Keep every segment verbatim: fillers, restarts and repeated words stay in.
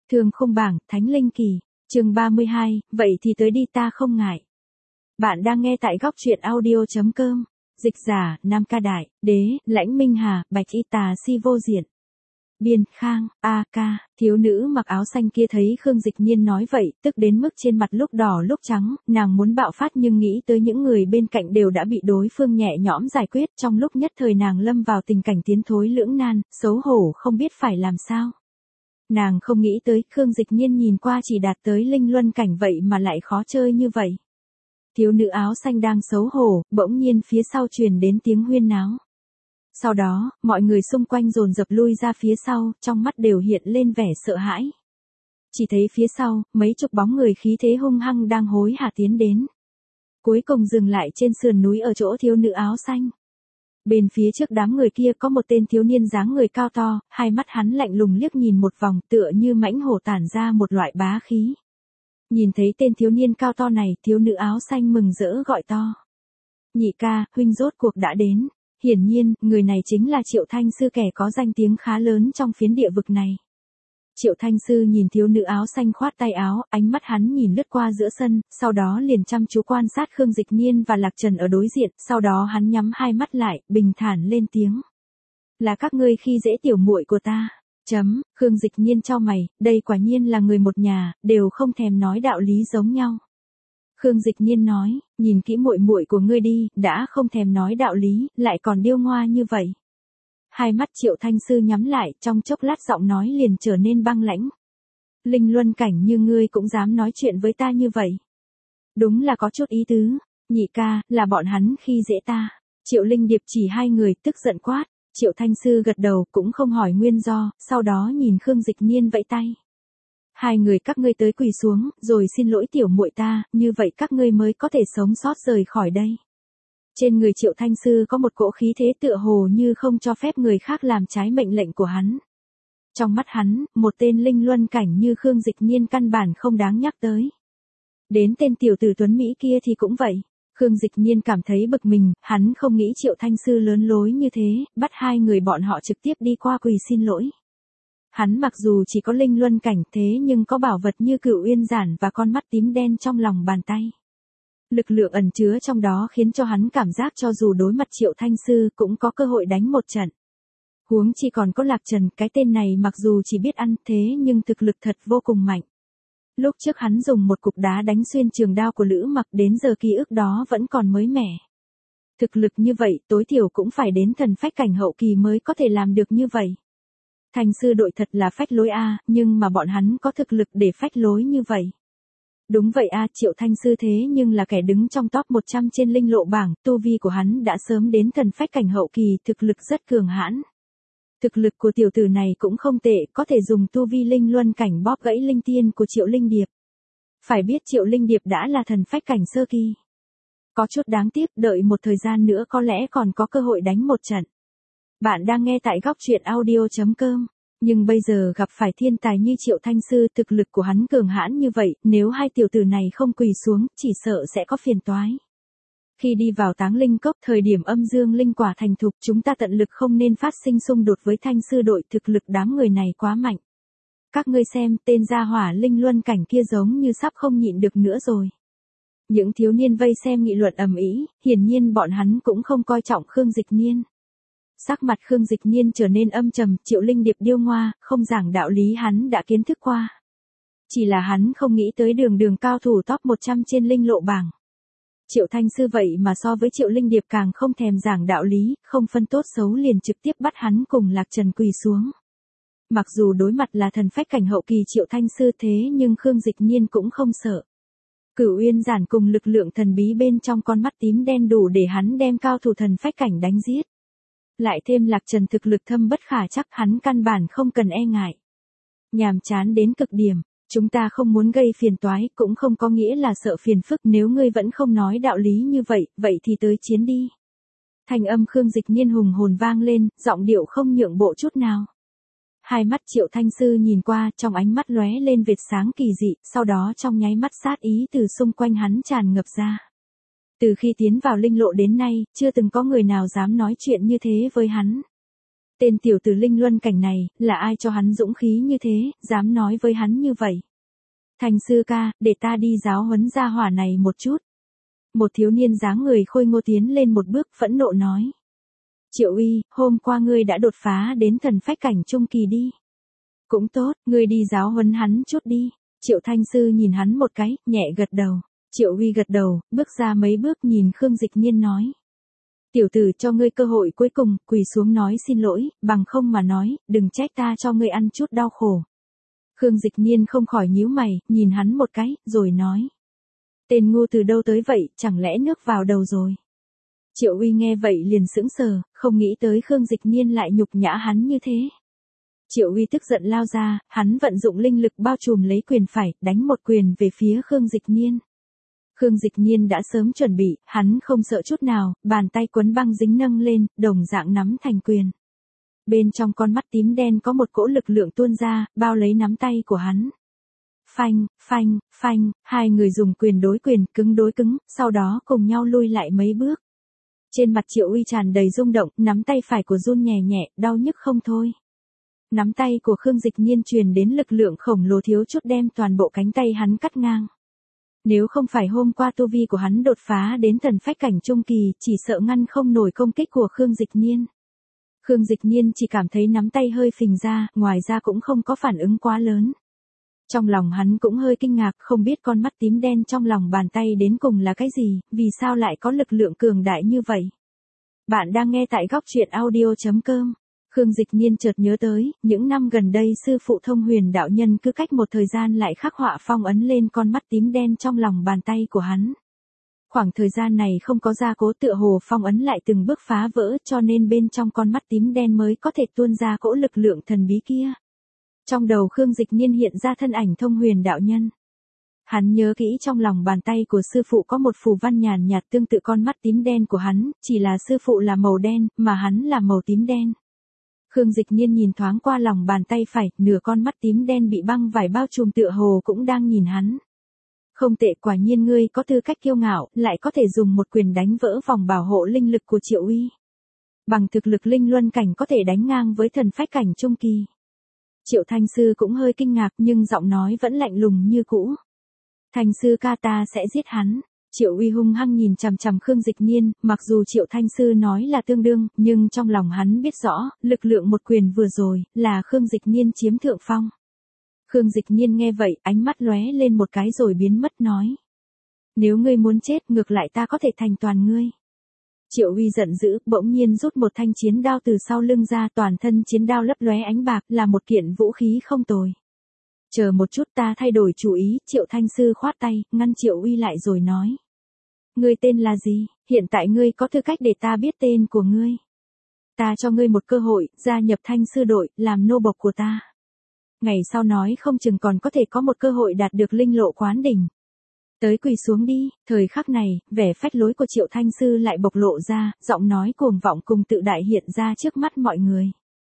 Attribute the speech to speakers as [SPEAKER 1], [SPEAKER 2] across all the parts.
[SPEAKER 1] Thương khung bảng, Thánh Linh Kỳ, chương ba mươi hai, vậy thì tới đi ta không ngại. Bạn đang nghe tại góc truyện audio.com, dịch giả, Nam Ca Đại, Đế, Lãnh Minh Hà, Bạch Y Tà Si Vô Diện. Biên, Khang, A Ca, thiếu nữ mặc áo xanh kia thấy Khương Dịch Nhiên nói vậy, tức đến mức trên mặt lúc đỏ lúc trắng, nàng muốn bạo phát nhưng nghĩ tới những người bên cạnh đều đã bị đối phương nhẹ nhõm giải quyết, trong lúc nhất thời nàng lâm vào tình cảnh tiến thối lưỡng nan, xấu hổ không biết phải làm sao. Nàng không nghĩ tới Khương Dịch Nhiên nhìn qua chỉ đạt tới linh luân cảnh vậy mà lại khó chơi như vậy. Thiếu nữ áo xanh đang xấu hổ, bỗng nhiên phía sau truyền đến tiếng huyên náo. Sau đó, mọi người xung quanh dồn dập lui ra phía sau, trong mắt đều hiện lên vẻ sợ hãi. Chỉ thấy phía sau, mấy chục bóng người khí thế hung hăng đang hối hả tiến đến. Cuối cùng dừng lại trên sườn núi ở chỗ thiếu nữ áo xanh. Bên phía trước đám người kia có một tên thiếu niên dáng người cao to, hai mắt hắn lạnh lùng liếc nhìn một vòng tựa như mãnh hổ tản ra một loại bá khí. Nhìn thấy tên thiếu niên cao to này, thiếu nữ áo xanh mừng rỡ gọi to. Nhị ca, huynh rốt cuộc đã đến. Hiển nhiên, người này chính là Triệu Thanh Sư, kẻ có danh tiếng khá lớn trong phiến địa vực này. Triệu Thanh Sư nhìn thiếu nữ áo xanh khoát tay áo, ánh mắt hắn nhìn lướt qua giữa sân, sau đó liền chăm chú quan sát Khương Dịch Nhiên và Lạc Trần ở đối diện, sau đó hắn nhắm hai mắt lại, bình thản lên tiếng. Là các ngươi khi dễ tiểu muội của ta. Chấm, Khương Dịch Nhiên chau mày, đây quả nhiên là người một nhà, đều không thèm nói đạo lý giống nhau. Khương Dịch Nhiên nói, nhìn kỹ muội muội của ngươi đi, đã không thèm nói đạo lý, lại còn điêu ngoa như vậy. Hai mắt Triệu Thanh Sư nhắm lại, trong chốc lát giọng nói liền trở nên băng lãnh. Linh luân cảnh như ngươi cũng dám nói chuyện với ta như vậy. Đúng là có chút ý tứ, nhị ca, là bọn hắn khi dễ ta. Triệu Linh Điệp chỉ hai người, tức giận quát. Triệu Thanh Sư gật đầu, cũng không hỏi nguyên do, sau đó nhìn Khương Dịch Nhiên vẫy tay. Hai người các ngươi tới quỳ xuống, rồi xin lỗi tiểu muội ta, như vậy các ngươi mới có thể sống sót rời khỏi đây. Trên người Triệu Thanh Sư có một cỗ khí thế tựa hồ như không cho phép người khác làm trái mệnh lệnh của hắn. Trong mắt hắn, một tên linh luân cảnh như Khương Dịch Nhiên căn bản không đáng nhắc tới. Đến tên tiểu tử tuấn Mỹ kia thì cũng vậy. Khương Dịch Nhiên cảm thấy bực mình, hắn không nghĩ Triệu Thanh Sư lớn lối như thế, bắt hai người bọn họ trực tiếp đi qua quỳ xin lỗi. Hắn mặc dù chỉ có linh luân cảnh thế nhưng có bảo vật như Cửu Uyên Giản và con mắt tím đen trong lòng bàn tay. Lực lượng ẩn chứa trong đó khiến cho hắn cảm giác cho dù đối mặt Triệu Thanh Sư cũng có cơ hội đánh một trận. Huống chi còn có Lạc Trần, cái tên này mặc dù chỉ biết ăn thế nhưng thực lực thật vô cùng mạnh. Lúc trước hắn dùng một cục đá đánh xuyên trường đao của Lữ Mặc, đến giờ ký ức đó vẫn còn mới mẻ. Thực lực như vậy tối thiểu cũng phải đến thần phách cảnh hậu kỳ mới có thể làm được như vậy. Thanh sư đội thật là phách lối a, nhưng mà bọn hắn có thực lực để phách lối như vậy. Đúng vậy a, Triệu Thanh Sư thế nhưng là kẻ đứng trong top một trăm trên linh lộ bảng, tu vi của hắn đã sớm đến thần phách cảnh hậu kỳ, thực lực rất cường hãn. Thực lực của tiểu tử này cũng không tệ, có thể dùng tu vi linh luân cảnh bóp gãy linh tiên của Triệu Linh Điệp. Phải biết Triệu Linh Điệp đã là thần phách cảnh sơ kỳ. Có chút đáng tiếc, đợi một thời gian nữa có lẽ còn có cơ hội đánh một trận. Bạn đang nghe tại góc truyện audio.com, nhưng bây giờ gặp phải thiên tài như Triệu Thanh Sư, thực lực của hắn cường hãn như vậy, nếu hai tiểu tử này không quỳ xuống, chỉ sợ sẽ có phiền toái. Khi đi vào Táng Linh Cốc, thời điểm âm dương linh quả thành thục, chúng ta tận lực không nên phát sinh xung đột với Thanh Sư đội, thực lực đám người này quá mạnh. Các ngươi xem, tên gia hỏa linh luân cảnh kia giống như sắp không nhịn được nữa rồi. Những thiếu niên vây xem nghị luận ầm ĩ, hiển nhiên bọn hắn cũng không coi trọng Khương Dịch Nhiên. Sắc mặt Khương Dịch Nhiên trở nên âm trầm, Triệu Linh Điệp điêu ngoa, không giảng đạo lý hắn đã kiến thức qua. Chỉ là hắn không nghĩ tới đường đường cao thủ top một trăm trên linh lộ bảng. Triệu Thanh Sư vậy mà so với Triệu Linh Điệp càng không thèm giảng đạo lý, không phân tốt xấu liền trực tiếp bắt hắn cùng Lạc Trần quỳ xuống. Mặc dù đối mặt là thần phách cảnh hậu kỳ Triệu Thanh Sư thế nhưng Khương Dịch Nhiên cũng không sợ. Cửu Uyên Giản cùng lực lượng thần bí bên trong con mắt tím đen đủ để hắn đem cao thủ thần phách cảnh đánh giết. Lại thêm Lạc Trần thực lực thâm bất khả chắc, hắn căn bản không cần e ngại. Nhàm chán đến cực điểm, chúng ta không muốn gây phiền toái, cũng không có nghĩa là sợ phiền phức, nếu ngươi vẫn không nói đạo lý như vậy, vậy thì tới chiến đi. Thanh âm Khương Dịch Nhiên hùng hồn vang lên, giọng điệu không nhượng bộ chút nào. Hai mắt Triệu Thanh Sư nhìn qua, trong ánh mắt lóe lên vệt sáng kỳ dị, sau đó trong nháy mắt sát ý từ xung quanh hắn tràn ngập ra. Từ khi tiến vào linh lộ đến nay, chưa từng có người nào dám nói chuyện như thế với hắn. Tên tiểu tử Linh Luân Cảnh này, là ai cho hắn dũng khí như thế, dám nói với hắn như vậy. Thành sư ca, để ta đi giáo huấn gia hỏa này một chút. Một thiếu niên dáng người khôi ngô tiến lên một bước phẫn nộ nói. Triệu Uy, hôm qua ngươi đã đột phá đến thần phách cảnh trung kỳ đi. Cũng tốt, ngươi đi giáo huấn hắn chút đi. Triệu Thanh Sư nhìn hắn một cái, nhẹ gật đầu. Triệu Uy gật đầu, bước ra mấy bước nhìn Khương Dịch Nhiên nói. Tiểu tử cho ngươi cơ hội cuối cùng, quỳ xuống nói xin lỗi, bằng không mà nói, đừng trách ta cho ngươi ăn chút đau khổ. Khương Dịch Nhiên không khỏi nhíu mày, nhìn hắn một cái, rồi nói. Tên ngu từ đâu tới vậy, chẳng lẽ nước vào đầu rồi. Triệu Uy nghe vậy liền sững sờ, không nghĩ tới Khương Dịch Nhiên lại nhục nhã hắn như thế. Triệu Uy tức giận lao ra, hắn vận dụng linh lực bao trùm lấy quyền phải, đánh một quyền về phía Khương Dịch Nhiên. Khương Dịch Nhiên đã sớm chuẩn bị, hắn không sợ chút nào, bàn tay quấn băng dính nâng lên, đồng dạng nắm thành quyền. Bên trong con mắt tím đen có một cỗ lực lượng tuôn ra, bao lấy nắm tay của hắn. Phanh, phanh, phanh, hai người dùng quyền đối quyền, cứng đối cứng, sau đó cùng nhau lui lại mấy bước. Trên mặt Triệu Uy tràn đầy rung động, nắm tay phải của run nhẹ nhẹ, đau nhức không thôi. Nắm tay của Khương Dịch Nhiên truyền đến lực lượng khổng lồ thiếu chút đem toàn bộ cánh tay hắn cắt ngang. Nếu không phải hôm qua tu vi của hắn đột phá đến thần phách cảnh trung kỳ, chỉ sợ ngăn không nổi công kích của Khương Dịch Nhiên. Khương Dịch Nhiên chỉ cảm thấy nắm tay hơi phình ra, ngoài ra cũng không có phản ứng quá lớn. Trong lòng hắn cũng hơi kinh ngạc, không biết con mắt tím đen trong lòng bàn tay đến cùng là cái gì, vì sao lại có lực lượng cường đại như vậy. Bạn đang nghe tại góc truyện audio chấm com. Khương Dịch Nhiên chợt nhớ tới, những năm gần đây sư phụ Thông Huyền đạo nhân cứ cách một thời gian lại khắc họa phong ấn lên con mắt tím đen trong lòng bàn tay của hắn. Khoảng thời gian này không có gia cố tựa hồ phong ấn lại từng bước phá vỡ cho nên bên trong con mắt tím đen mới có thể tuôn ra cỗ lực lượng thần bí kia. Trong đầu Khương Dịch Nhiên hiện ra thân ảnh Thông Huyền đạo nhân. Hắn nhớ kỹ trong lòng bàn tay của sư phụ có một phù văn nhàn nhạt tương tự con mắt tím đen của hắn, chỉ là sư phụ là màu đen, mà hắn là màu tím đen. Khương Dịch Nhiên nhìn thoáng qua lòng bàn tay phải, nửa con mắt tím đen bị băng vải bao trùm tựa hồ cũng đang nhìn hắn. Không tệ, quả nhiên ngươi có tư cách kiêu ngạo, lại có thể dùng một quyền đánh vỡ vòng bảo hộ linh lực của Triệu Uy. Bằng thực lực linh luân cảnh có thể đánh ngang với thần phách cảnh trung kỳ. Triệu Thanh Sư cũng hơi kinh ngạc nhưng giọng nói vẫn lạnh lùng như cũ. Thanh Sư ca, ta sẽ giết hắn. Triệu Uy hung hăng nhìn chằm chằm Khương Dịch Nhiên, mặc dù Triệu Thanh Sư nói là tương đương, nhưng trong lòng hắn biết rõ, lực lượng một quyền vừa rồi, là Khương Dịch Nhiên chiếm thượng phong. Khương Dịch Nhiên nghe vậy, ánh mắt lóe lên một cái rồi biến mất nói. Nếu ngươi muốn chết, ngược lại ta có thể thành toàn ngươi. Triệu Uy giận dữ, bỗng nhiên rút một thanh chiến đao từ sau lưng ra, toàn thân chiến đao lấp lóe ánh bạc, là một kiện vũ khí không tồi. Chờ một chút, ta thay đổi chủ ý. Triệu Thanh Sư khoát tay, ngăn Triệu Uy lại rồi nói. Ngươi tên là gì? Hiện tại ngươi có tư cách để ta biết tên của ngươi. Ta cho ngươi một cơ hội, gia nhập Thanh Sư đội, làm nô bộc của ta. Ngày sau nói không chừng còn có thể có một cơ hội đạt được linh lộ quán đỉnh. Tới quỳ xuống đi. Thời khắc này, vẻ phách lối của Triệu Thanh Sư lại bộc lộ ra, giọng nói cuồng vọng cùng tự đại hiện ra trước mắt mọi người.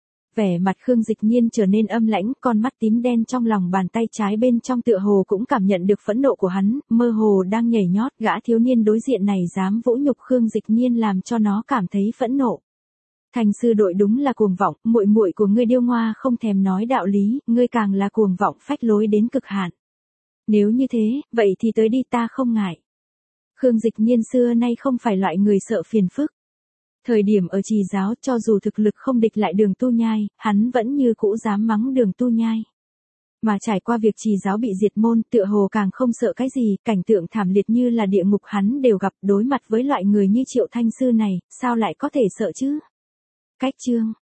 [SPEAKER 1] Vẻ mặt Khương Dịch Nhiên trở nên âm lãnh, con mắt tím đen trong lòng bàn tay trái bên trong tựa hồ cũng cảm nhận được phẫn nộ của hắn, mơ hồ đang nhảy nhót, gã thiếu niên đối diện này dám vũ nhục Khương Dịch Nhiên làm cho nó cảm thấy phẫn nộ. Thành Sư đội đúng là cuồng vọng, muội muội của ngươi điêu ngoa không thèm nói đạo lý, ngươi càng là cuồng vọng phách lối đến cực hạn. Nếu như thế, vậy thì tới đi, ta không ngại. Khương Dịch Nhiên xưa nay không phải loại người sợ phiền phức. Thời điểm ở Trì giáo, cho dù thực lực không địch lại Đường Tu Nhai, hắn vẫn như cũ dám mắng Đường Tu Nhai. Mà trải qua việc Trì giáo bị diệt môn, tựa hồ càng không sợ cái gì, cảnh tượng thảm liệt như là địa ngục hắn đều gặp, đối mặt với loại người như Triệu Thanh Sư này, sao lại có thể sợ chứ? Cách chương